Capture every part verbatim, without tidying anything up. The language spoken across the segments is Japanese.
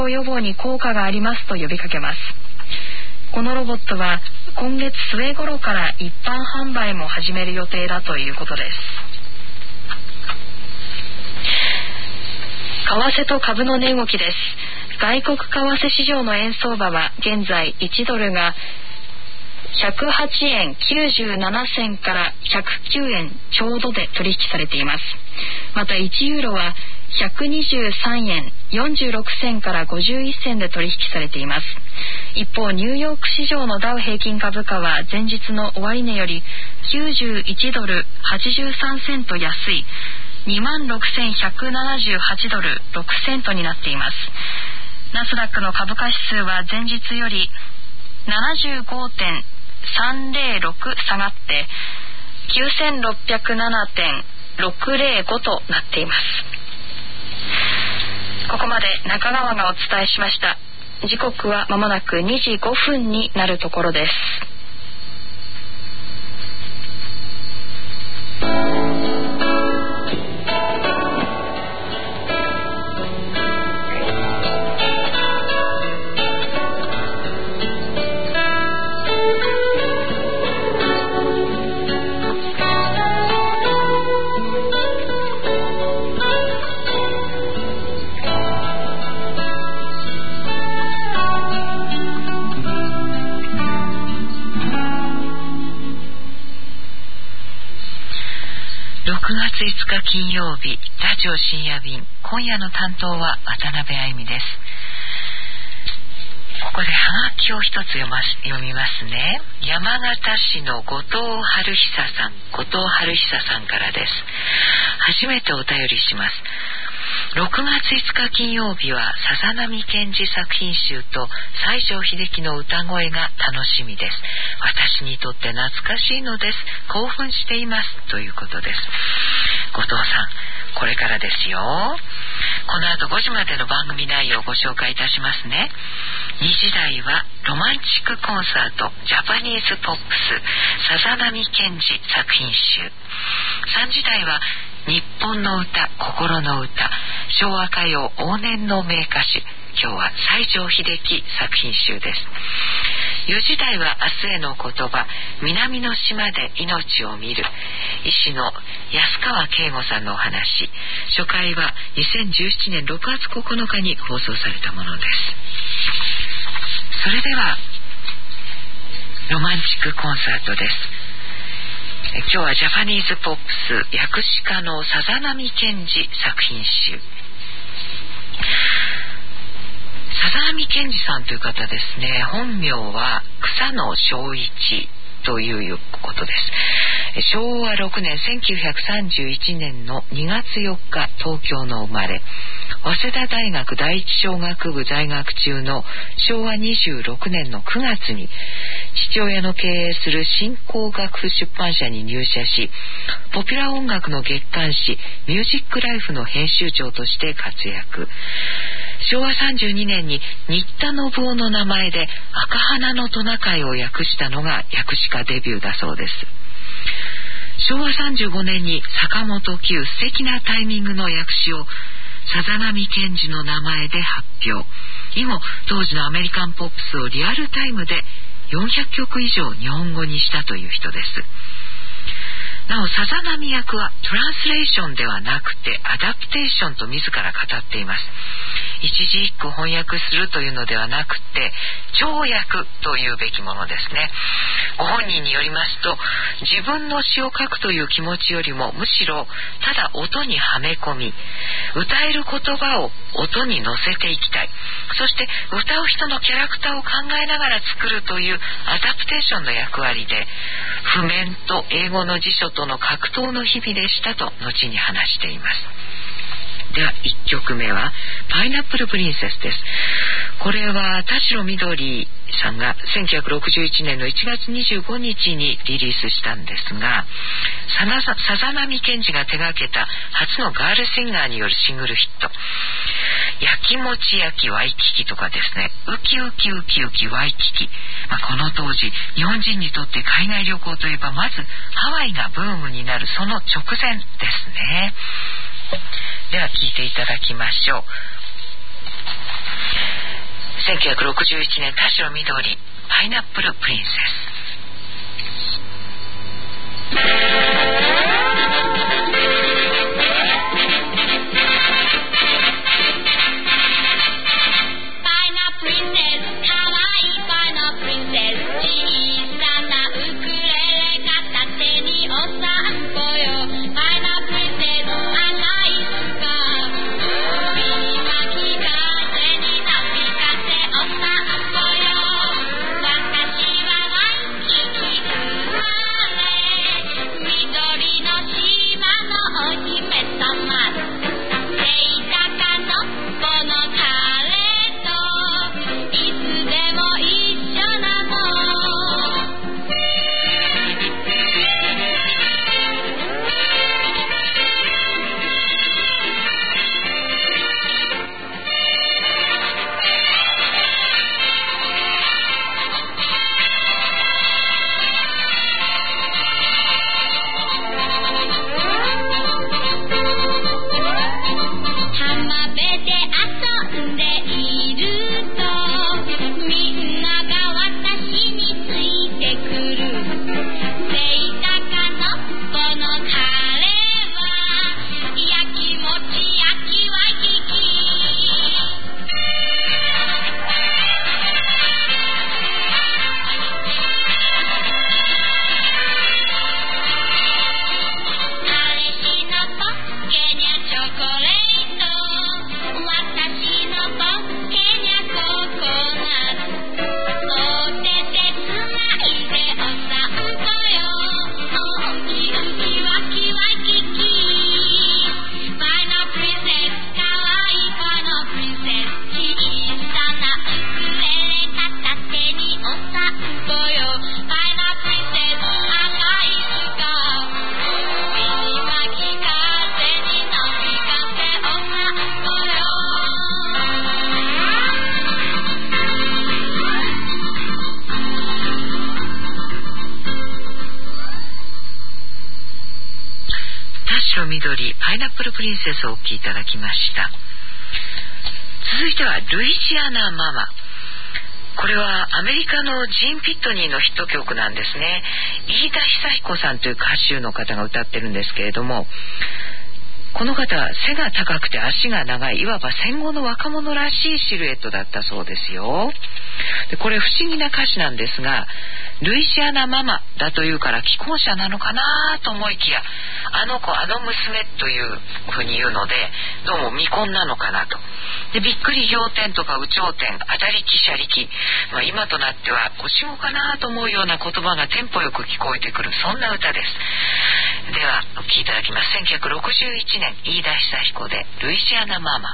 予防に効果がありますと呼びかけます。このロボットは今月末頃から一般販売も始める予定だということです。為替と株の値動きです。外国為替市場の円相場は現在いちドルがひゃくはちえんきゅうじゅうななせんからひゃくきゅうえんちょうどで取引されています。またいちユーロはひゃくにじゅうさんえんよんじゅうろくせんからごじゅういっせんで取引されています。一方、ニューヨーク市場のダウ平均株価は前日の終値よりきゅうじゅういちドルはちじゅうさんセント安い にまんろくせんひゃくななじゅうはちドルろくセントになっています。ナスダックの株価指数は前日より ななじゅうごてんさんぜろろく 下がってきゅうせんろっぴゃくななてんろくぜろごとなっています。ここまで中川がお伝えしました。時刻はまもなくにじごふんになるところです。 ろくがついつか金曜日、ラジオ深夜便、今夜の担当は渡辺愛美です。ここでハガキを一つ読ま読みますね。山形市の後藤春久さん後藤春久さんからです。初めてお便りします。ろくがついつか金曜日は笹波健治作品集と西城秀樹の歌声が楽しみです。私にとって懐かしいのです。興奮していますということです。後藤さん、これからですよ。この後ごじまでの番組内容をご紹介いたしますね。にじ台はロマンチックコンサートジャパニーズポップス笹波健治作品集。さんじ台は日本の歌、心の歌、昭和歌謡往年の名歌手。今日は西城秀樹作品集です。よじ台は明日への言葉、南の島で命を見る、医師の安川圭吾さんのお話。初回はにせんじゅうななねんろくがつここのかに放送されたものです。それではロマンチックコンサートです。今日はジャパニーズポップス訳詞家の笹波健治作品集。笹波健治さんという方ですね。本名は草野正一ということです。しょうわろくねんせんきゅうひゃくさんじゅういちねんのにがつよっか東京の生まれ。早稲田大学第一小学部在学中のしょうわにじゅうろくねんのくがつに父親の経営する新興楽譜出版社に入社し、ポピュラー音楽の月刊誌ミュージックライフの編集長として活躍。しょうわさんじゅうにねんに新田信夫の名前で赤花のトナカイを訳したのが訳詞家デビューだそうです。しょうわさんじゅうごねんに坂本九素敵なタイミングの訳詞を笹波健治の名前で発表。以後当時のアメリカンポップスをリアルタイムでよんひゃっきょく以上日本語にしたという人です。なお笹波役はトランスレーションではなくてアダプテーションと自ら語っています。一字一句翻訳するというのではなくて跳訳というべきものですね。ご本人によりますと、自分の詩を書くという気持ちよりもむしろただ音にはめ込み、歌える言葉を音に乗せていきたい、そして歌う人のキャラクターを考えながら作るというアダプテーションの役割で、譜面と英語の辞書との格闘の日々でしたと後に話しています。ではいっきょくめはパイナップルプリンセスです。これは田代みどりさんがせんきゅうひゃくろくじゅういちねんのいちがつにじゅうごにちにリリースしたんですが、笹波健治が手掛けた初のガールシンガーによるシングルヒット。やきもち焼きワイキキとかですね、ウキウキウキウキワイキキ、まあ、この当時日本人にとって海外旅行といえばまずハワイがブームになるその直前ですね。では聴いていただきましょう。 せんきゅうひゃくろくじゅういちねん、田代みどり、パイナップルプリンセス。緑パイナップルプリンセスをお聴きいただきました。続いてはルイジアナママ。これはアメリカのジン・ピットニーのヒット曲なんですね。飯田久彦さんという歌手の方が歌ってるんですけれども、この方背が高くて足が長い、いわば戦後の若者らしいシルエットだったそうですよ。でこれ不思議な歌詞なんですが、ルイジアナママだというから既婚者なのかなと思いきや、あの子あの娘というふうに言うので、どうも未婚なのかなと。でびっくり仰天とか有頂天、あたりきしゃりき、まあ、今となっては腰語かなと思うような言葉がテンポよく聞こえてくる、そんな歌です。ではお聴きいただきます。せんきゅうひゃくろくじゅういちねん、飯田久彦でルイジアナママ。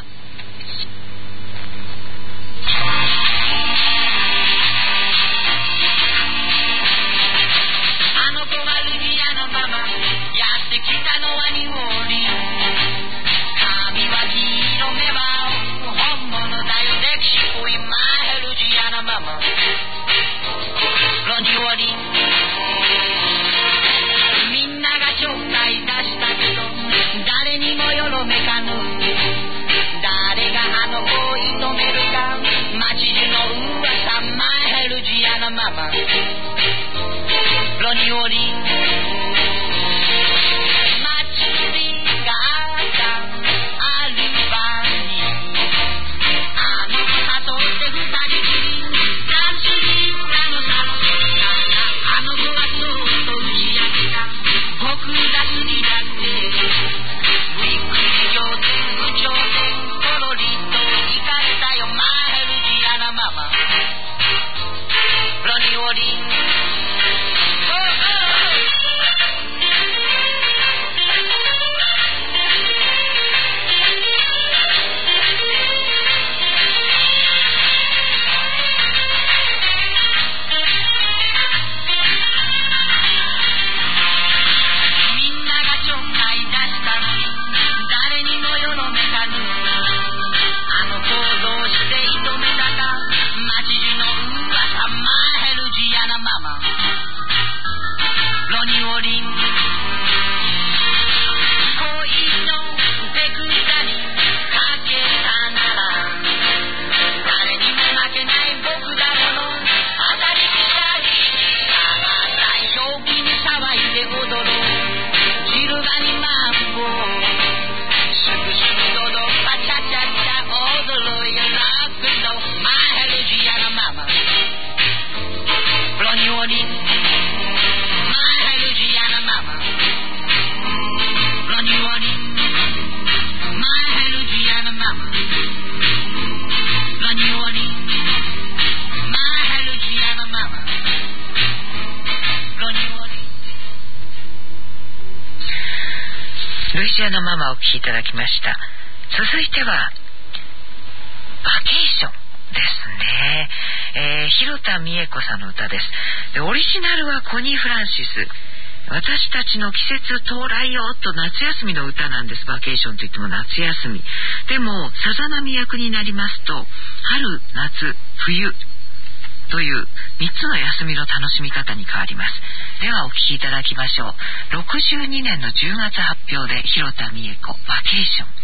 あの子がルイジアナママ、やってきたのはニューオーリン。髪は黄色、目は青、本物だよ歴史濃いマイルジアナママ。ロニューオーリン、みんなが紹介出したけど誰にもよろめかぬ。誰があの子を射止めるか、街中の噂マイルジアナママ。ロニューオーリン、祭りがあったアルバに、あの子誘って二人きりダンスに行ったのさ。あの子はそっと打ち明けた、僕が好きだって。びっくり仰天有頂天、コロリと行かれたよマイルジアナママ。ロニューオーリン、負けない Orleans, my Louisiana mama. From New Orleans, my Louisiana mama. From New Orleans, my Louisiana mama. From New Orleans. ルイジアナママをお聴きいただきました。続いてはバケーションですね。えー、広田美恵子さんの歌です。でオリジナルはコニー・フランシス。私たちの季節到来よと夏休みの歌なんです。バケーションといっても夏休みでもさざ波役になりますと春夏冬というみっつの休みの楽しみ方に変わります。ではお聴きいただきましょう。ろくじゅうにねんのじゅうがつ発表で広田美恵子バケーション。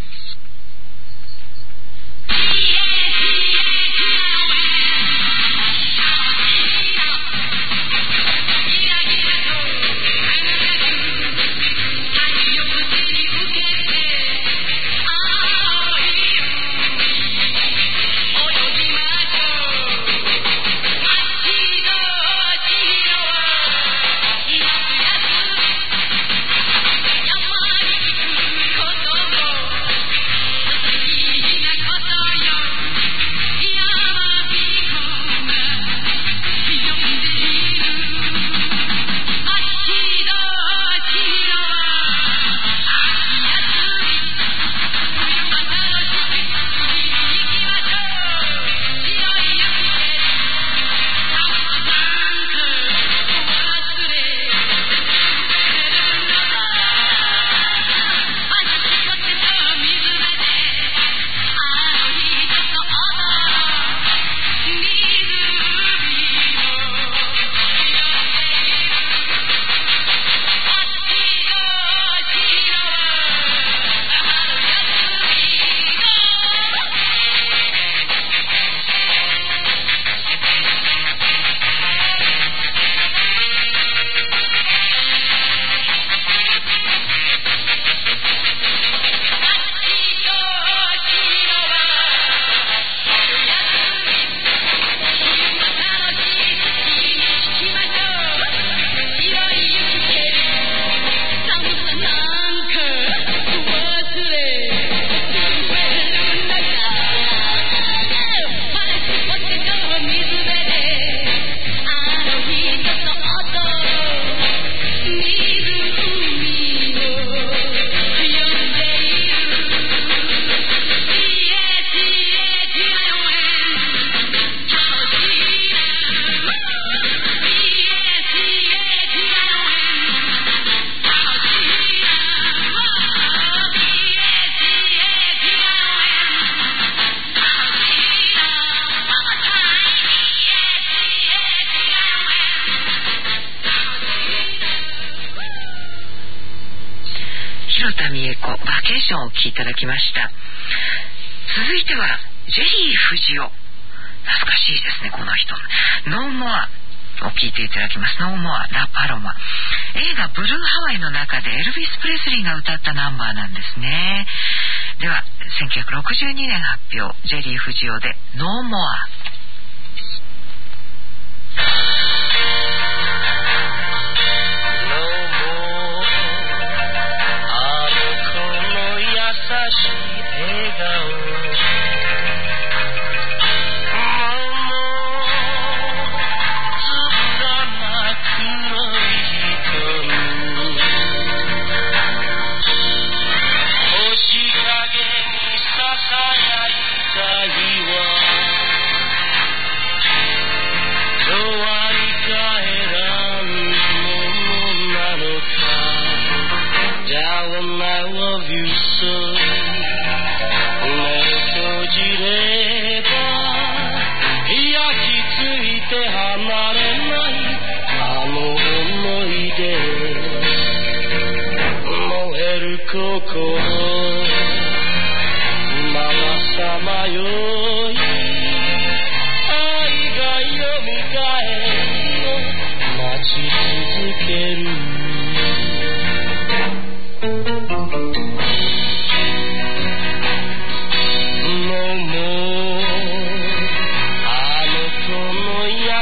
広田美恵子バケーションをお聴きいただきました。続いてはジェリー藤尾。懐かしいですねこの人。ノーモアを聴いていただきます。ノーモアラパロマ。映画ブルーハワイの中でエルビス・プレスリーが歌ったナンバーなんですね。ではせんきゅうひゃくろくじゅうにねん発表、ジェリー藤尾でノーモア。 優し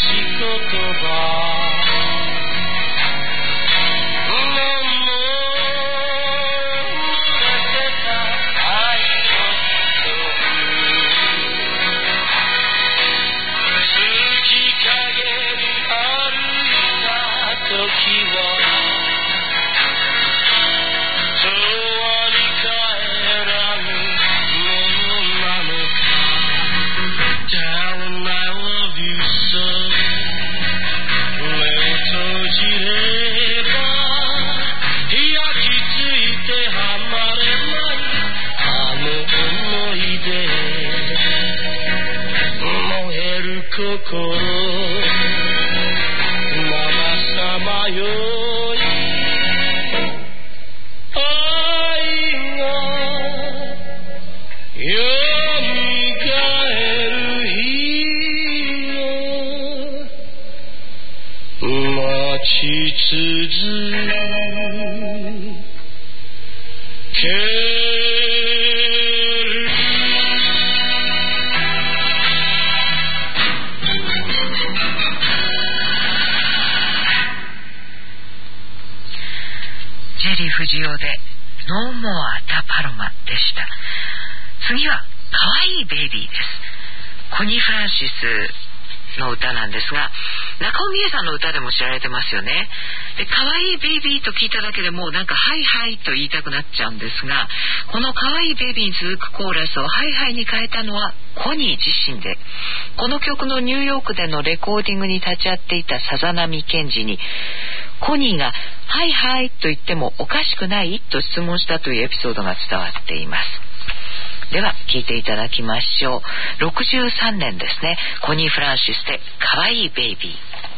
不二雄でノーモアダパロマでした。次はかわいいベイビーです。コニー・フランシスの歌なんですが、中尾美恵さんの歌でも知られてますよね。で、かわいいベイビーと聞いただけでもうなんかハイハイと言いたくなっちゃうんですが、このかわいいベイビーに続くコーラスをハイハイに変えたのはコニー自身で、この曲のニューヨークでのレコーディングに立ち会っていたさざ波健二に、コニーがハイハイと言ってもおかしくないと質問したというエピソードが伝わっています。では聴いていただきましょう。ろくじゅうさんねんですね。コニー・フランシスでかわいいベイビー。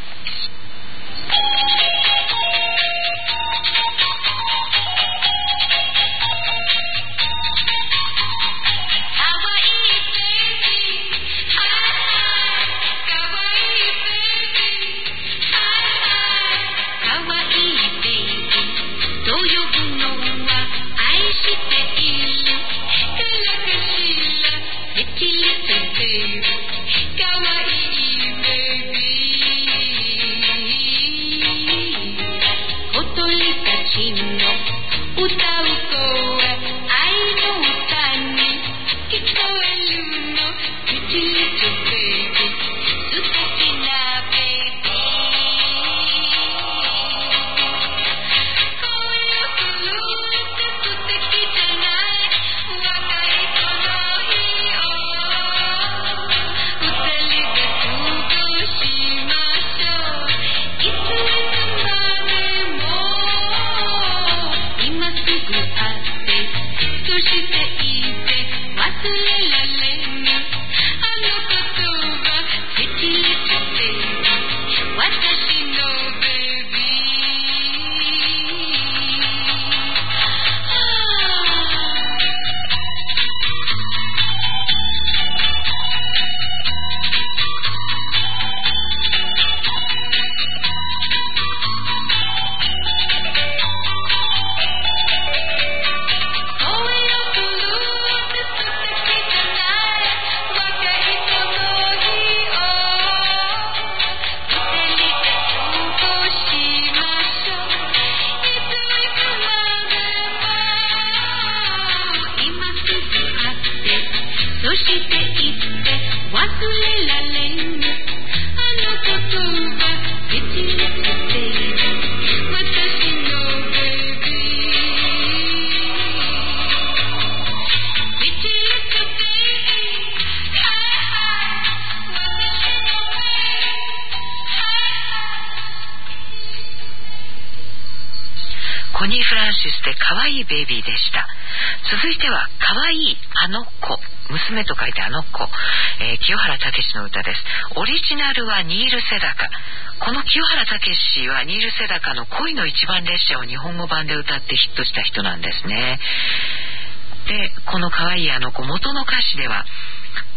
コニー・フランシスでかわいいベイビーでした。続いてはかわいいあの子、娘と書いてあの子、えー、清原武史の歌です。オリジナルはニール・セダカ。この清原武史はニール・セダカの恋の一番列車を日本語版で歌ってヒットした人なんですね。で、このかわいいあの子、元の歌詞では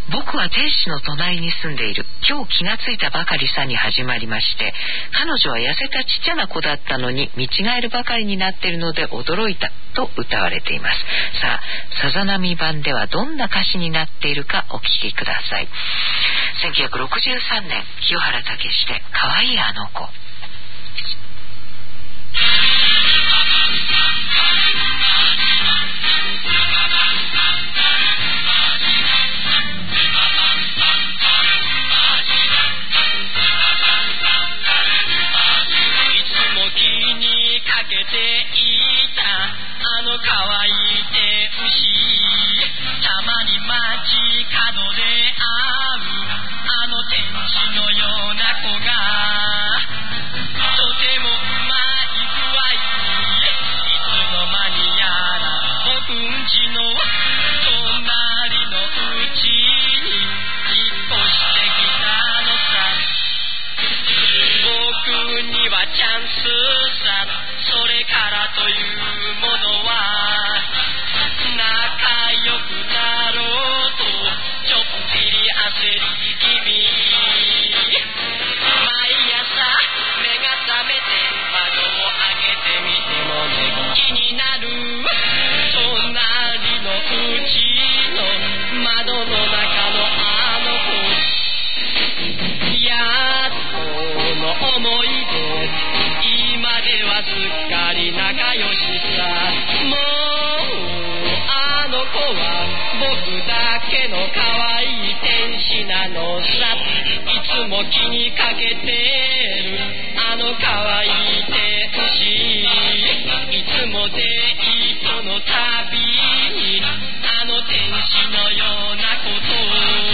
僕は天使の隣に住んでいる。今日気がついたばかりさに始まりまして、彼女は痩せたちっちゃな子だったのに見違えるばかりになっているので驚いたと歌われています。さあ、さざ波版ではどんな歌詞になっているかお聞きください。せんきゅうひゃくろくじゅうさんねん、清原武史で可愛いあの子。 あの可愛い手牛、たまに街角で会うあの天使のような子がとてもうまい具合にいつの間にやら僕んちの隣のうちに引っ越してきたのさ。僕にはチャンスさ、それからというものは仲良くなろうとちょっぴり焦り気味。毎朝目が覚めて窓を開けてみてもね、気になる隣のうちの窓の中のあの子、やっとの思い出、今ではすっかり仲良しさ。もうあの子は僕だけの可愛い天使なのさ。いつも気にかけてるあの可愛い天使、いつもデートのたびにあの天使のようなことを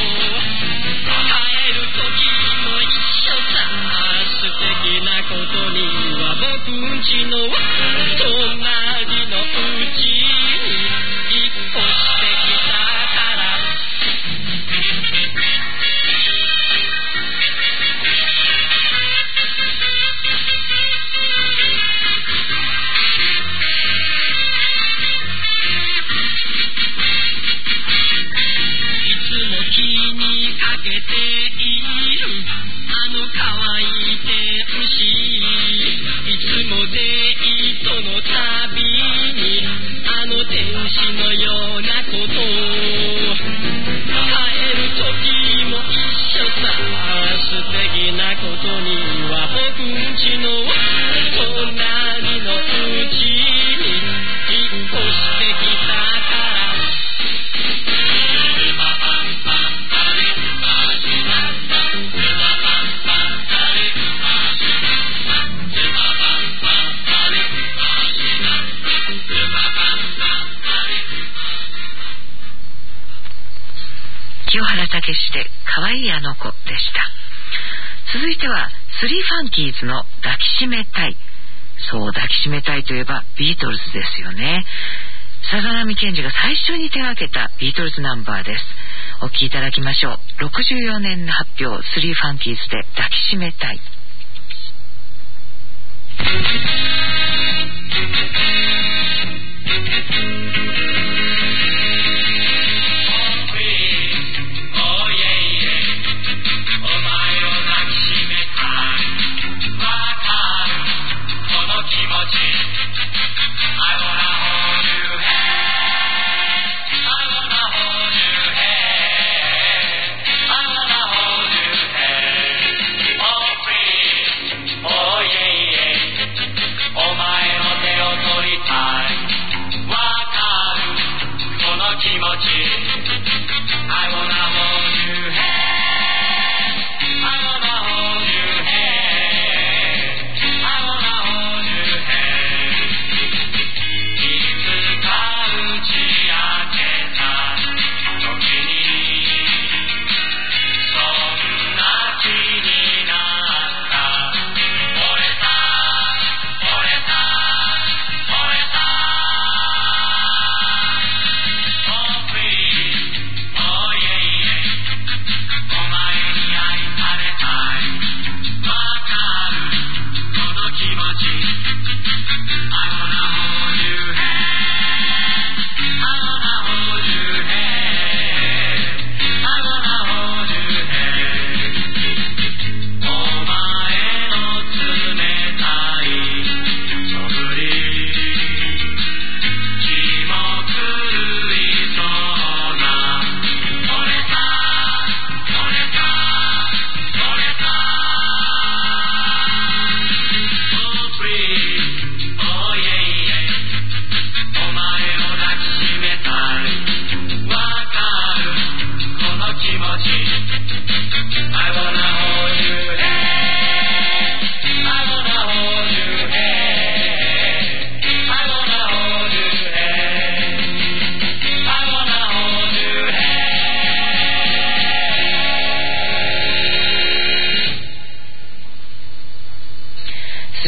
帰る時も一緒さ。素敵なことには僕んちの隣のうちに引っ越してきたから。いつも気にかけているあの可愛い天使、いつもデートのたびにあの天使のようなことを帰る時も一緒さ。素敵なことには僕んちの隣のうちに引っ越してきたから。 清原武史で可愛いあの子でした。続いてはスリーファンキーズの抱きしめたい。そう、抱きしめたいといえばビートルズですよね。さざ波健二が最初に手掛けたビートルズナンバーです。お聴きいただきましょう。ろくじゅうよねんの発表、スリーファンキーズで抱きしめたい。 Oh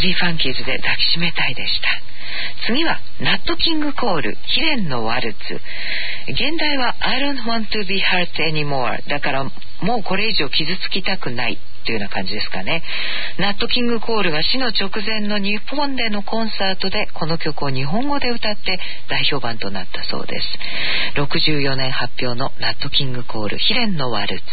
リーファンキーズで抱きしめたいでした。次はナットキングコール、悲恋のワルツ。現代は I don't want to be hurt anymore、 だからもうこれ以上傷つきたくないというような感じですかね。ナットキングコールは死の直前の日本でのコンサートでこの曲を日本語で歌って大評判となったそうです。ろくじゅうよねん発表のナットキングコール、悲恋のワルツ。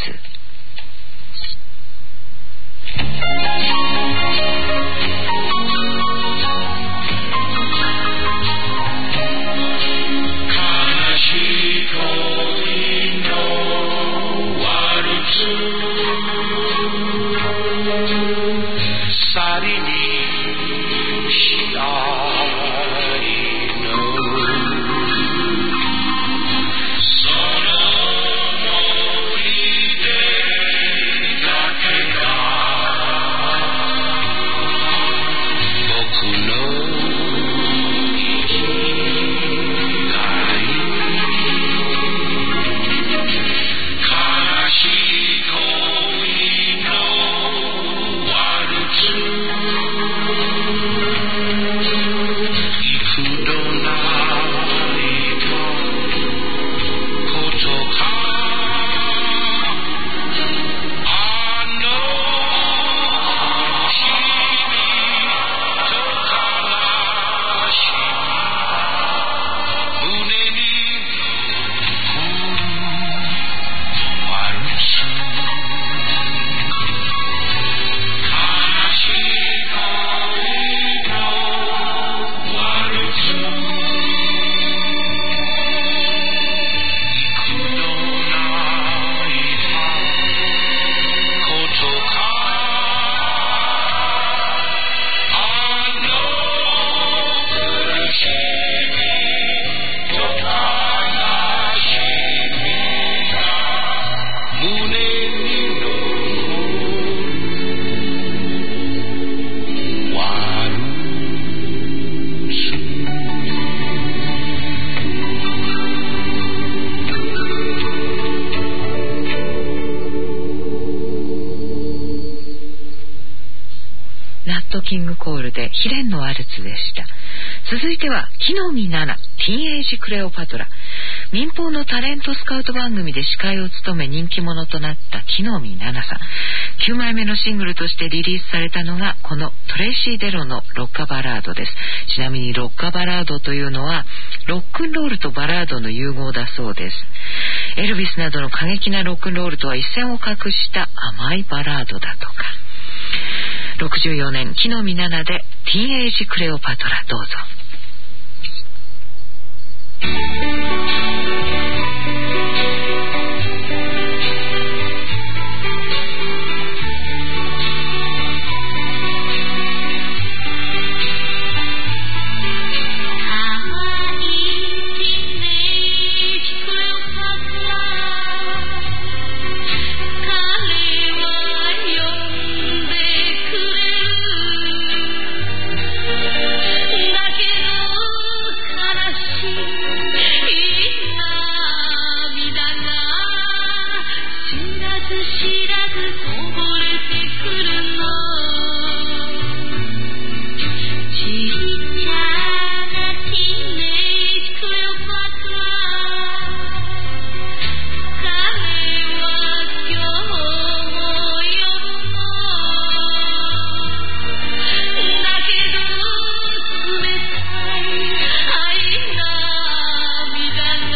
キングコールで悲恋のワルツでした。続いては木の実奈々、ティーンエイジクレオパトラ。民放のタレントスカウト番組で司会を務め人気者となった木の実奈々さん。きゅうまいめのシングルとしてリリースされたのがこのトレイシー・デロのロッカバラードです。ちなみにロッカバラードというのはロックンロールとバラードの融合だそうです。エルビスなどの過激なロックンロールとは一線を画した甘いバラードだとか。ろくじゅうよねん木の実奈々でティーンエイジクレオパトラ、どうぞ。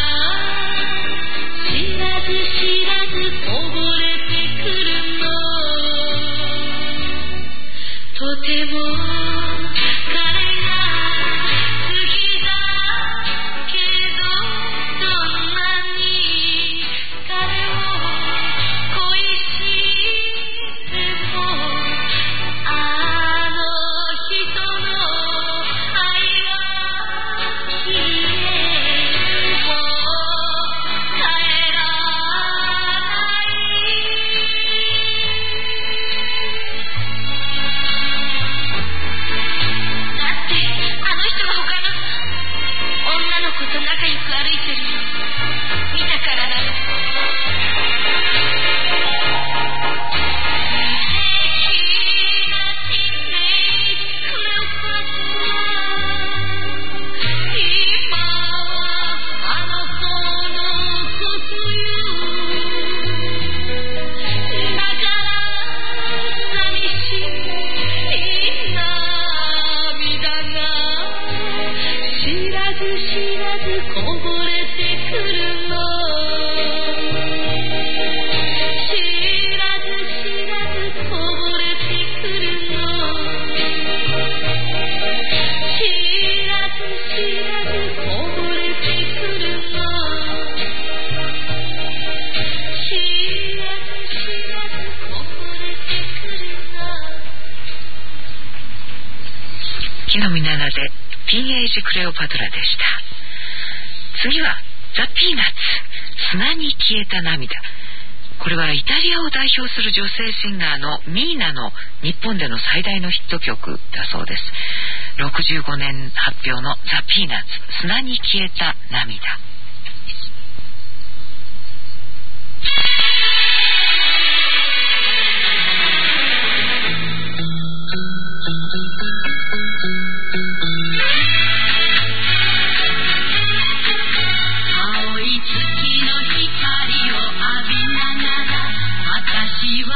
知らずこぼれてくるの木の実奈々でティーンエイジクレオパトラでした。次はザ・ピーナッツ、砂に消えた涙。これはイタリアを代表する女性シンガーのミーナの日本での最大のヒット曲だそうです。ろくじゅうごねん発表のザ・ピーナッツ、砂に消えた涙。 青い月の光を浴びながら私は